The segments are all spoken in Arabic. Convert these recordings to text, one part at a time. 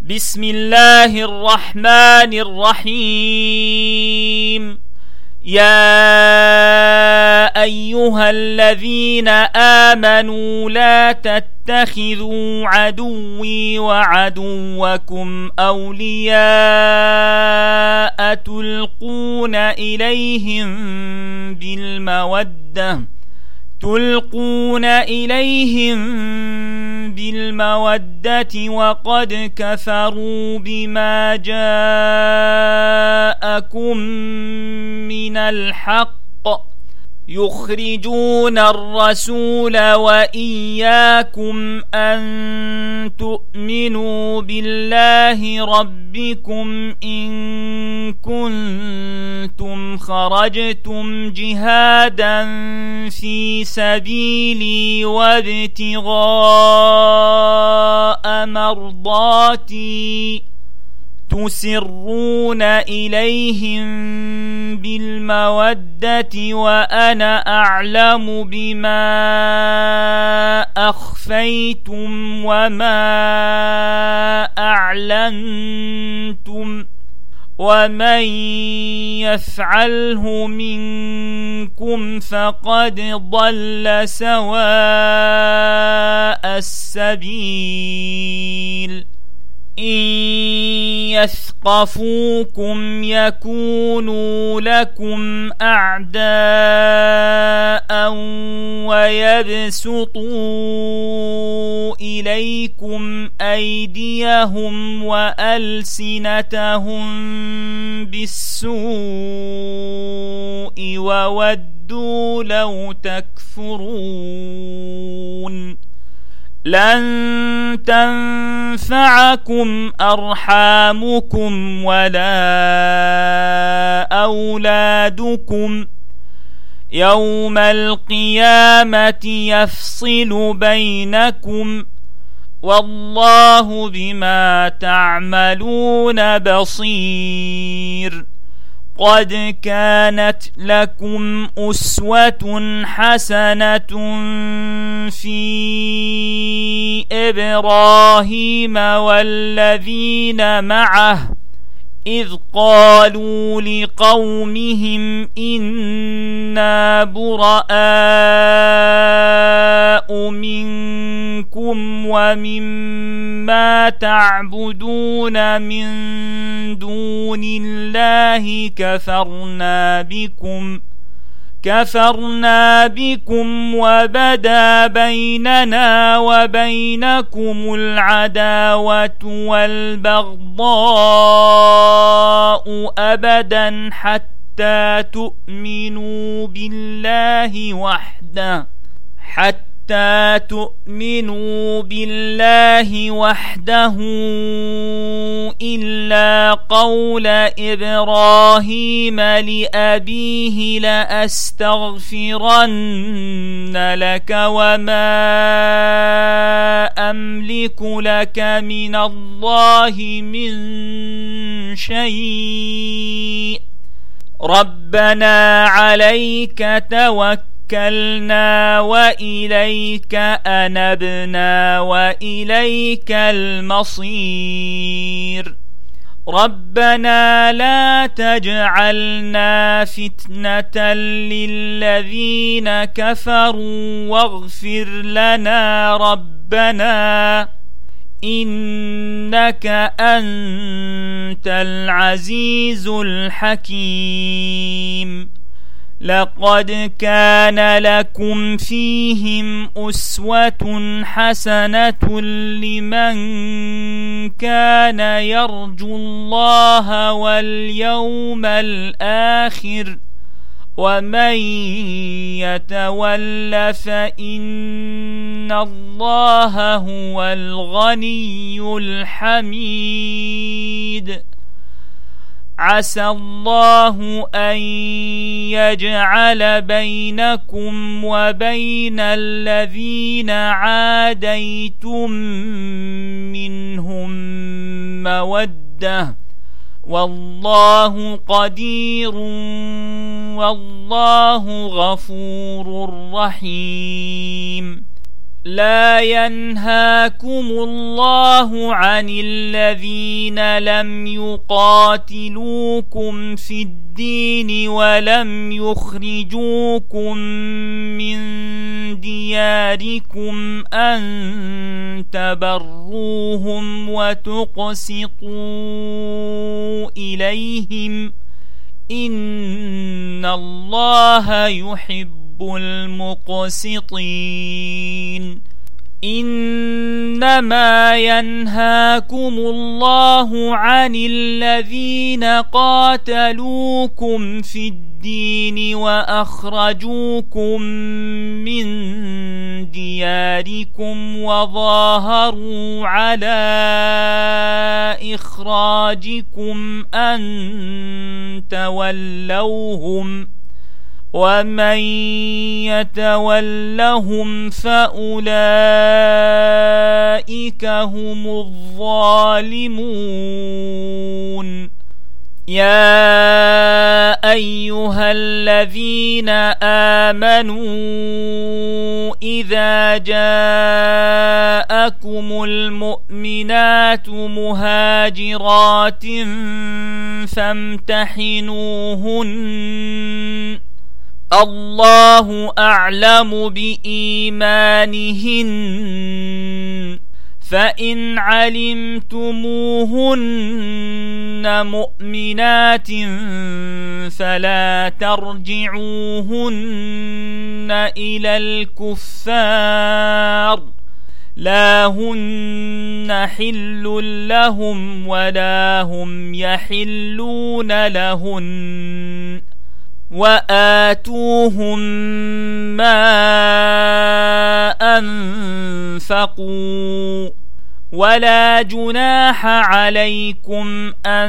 بسم الله الرحمن الرحيم. يا أيها الذين آمنوا لا تتخذوا عدوي وعدوكم أولياء تلقون إليهم بالمودة وقد كفروا بما جاءكم من الحق يخرجون الرسول وإياكم أن تؤمنوا بالله ربكم إن كنتم خرجتم جهادا في سبيلي وابتغاء مرضاتي تسرون إليهم بالمودة وأنا أعلم بما أخفيتم وما أعلنتم ومن يفعله منكم فقد ضل سواء السبيل. إن يثقفوكم يكونوا لكم أعداء ويبسطوا إليكم أيديهم وألسنتهم بالسوء وودوا لو تكفرون. لن تنفعكم أرحامكم ولا أولادكم يوم القيامة يفصل بينكم والله بما تعملون بصير. قد كانت لكم أسوة حسنة في إبراهيم والذين معه إذ قالوا لقومهم إنا براء منكم ومما تعبدون من دون الله كفرنا بكم وبدا بيننا وبينكم العداوة والبغضاء أبدا حتى تؤمنوا بالله وحده إلا قول إبراهيم لأبيه لأستغفرن لك وما أملك لك من الله من شيء ربنا عليك توكلنا وإليك أنبنا وإليك المصير. ربنا لا تجعلنا فتنة للذين كفروا واغفر لنا ربنا إنك أنت العزيز الحكيم. لقد كان لكم فيهم أسوة حسنة لمن كان يرجو الله واليوم الآخر ومن يتول فإن الله هو الغني الحميد. عسى الله أن يجعل بينكم وبين الذين عاديتم منهم مودة والله قدير والله غفور رحيم. لا ينهاكم الله عن الذين لم يقاتلوكم في الدين ولم يخرجوكم من دياركم أن تبروهم وتقسطوا إليهم إن الله يحب المقسطين. إنما ينهاكم الله عن الذين قاتلوكم في الدين وأخرجوكم من دياركم وظاهروا على إخراجكم أن تولوهم ومن يتولهم فأولئك هم الظالمون. يا أيها الذين آمنوا إذا جاءكم المؤمنات مهاجرات فامتحنوهن الله أعلم بإيمانهن فإن علمتموهن مؤمنات فلا ترجعوهن إلى الكفار لا هن حل لهم ولا هم يحلون لهن وآتوهم ما أنفقوا ولا جناح عليكم أن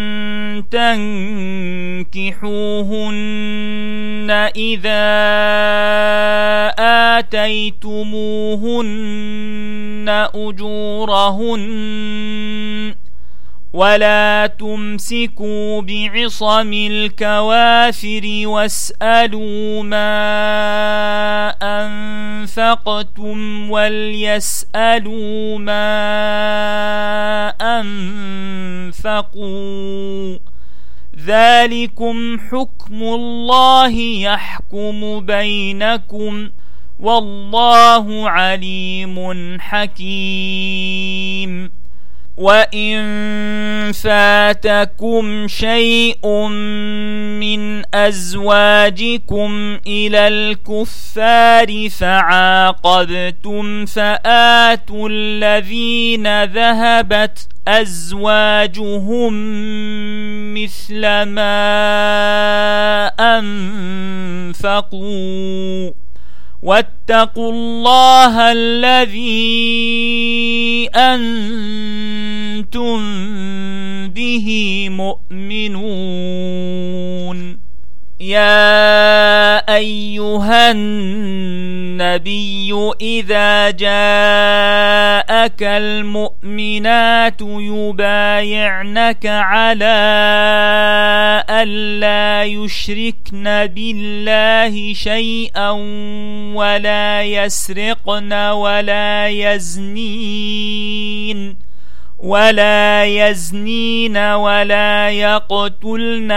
تنكحوهن إذا آتيتموهن أجورهن ولا تمسكوا بعصم الكوافر واسألوا ما أنفقتم وليسألوا ما أنفقوا ذلكم حكم الله يحكم بينكم والله عليم حكيم. وإن فاتكم شيء من أزواجكم إلى الكفار فعاقبتم فآتوا الذين ذهبت أزواجهم مثل ما أنفقوا واتقوا الله الذي أنتم به مؤمنون. يا أيها النبي إذا جاءك المؤمنات يبايعنك على ألا يشركن بالله شيئا ولا يسرقن ولا يزنين ولا يقتلن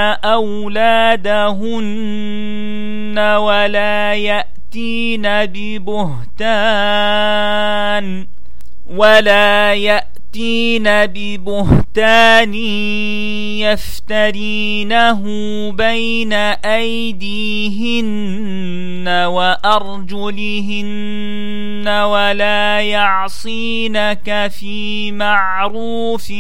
أولادهن ولا يأتين ببهتان يفترينه بين أيديهن وأرجلهن ولا يعصينك في معروف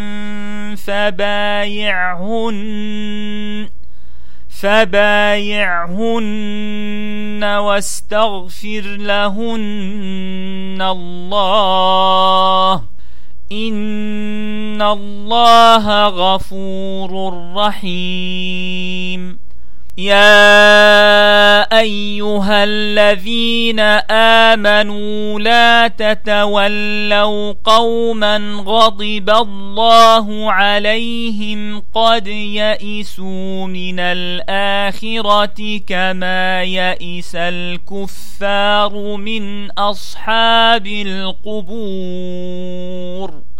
فبايعهن واستغفر لهن الله إن الله غفور رحيم. يا أيها الذين آمنوا لا تتولوا قوما غضب الله عليهم قد يئسوا من الآخرة كما يئس الكفار من أصحاب القبور.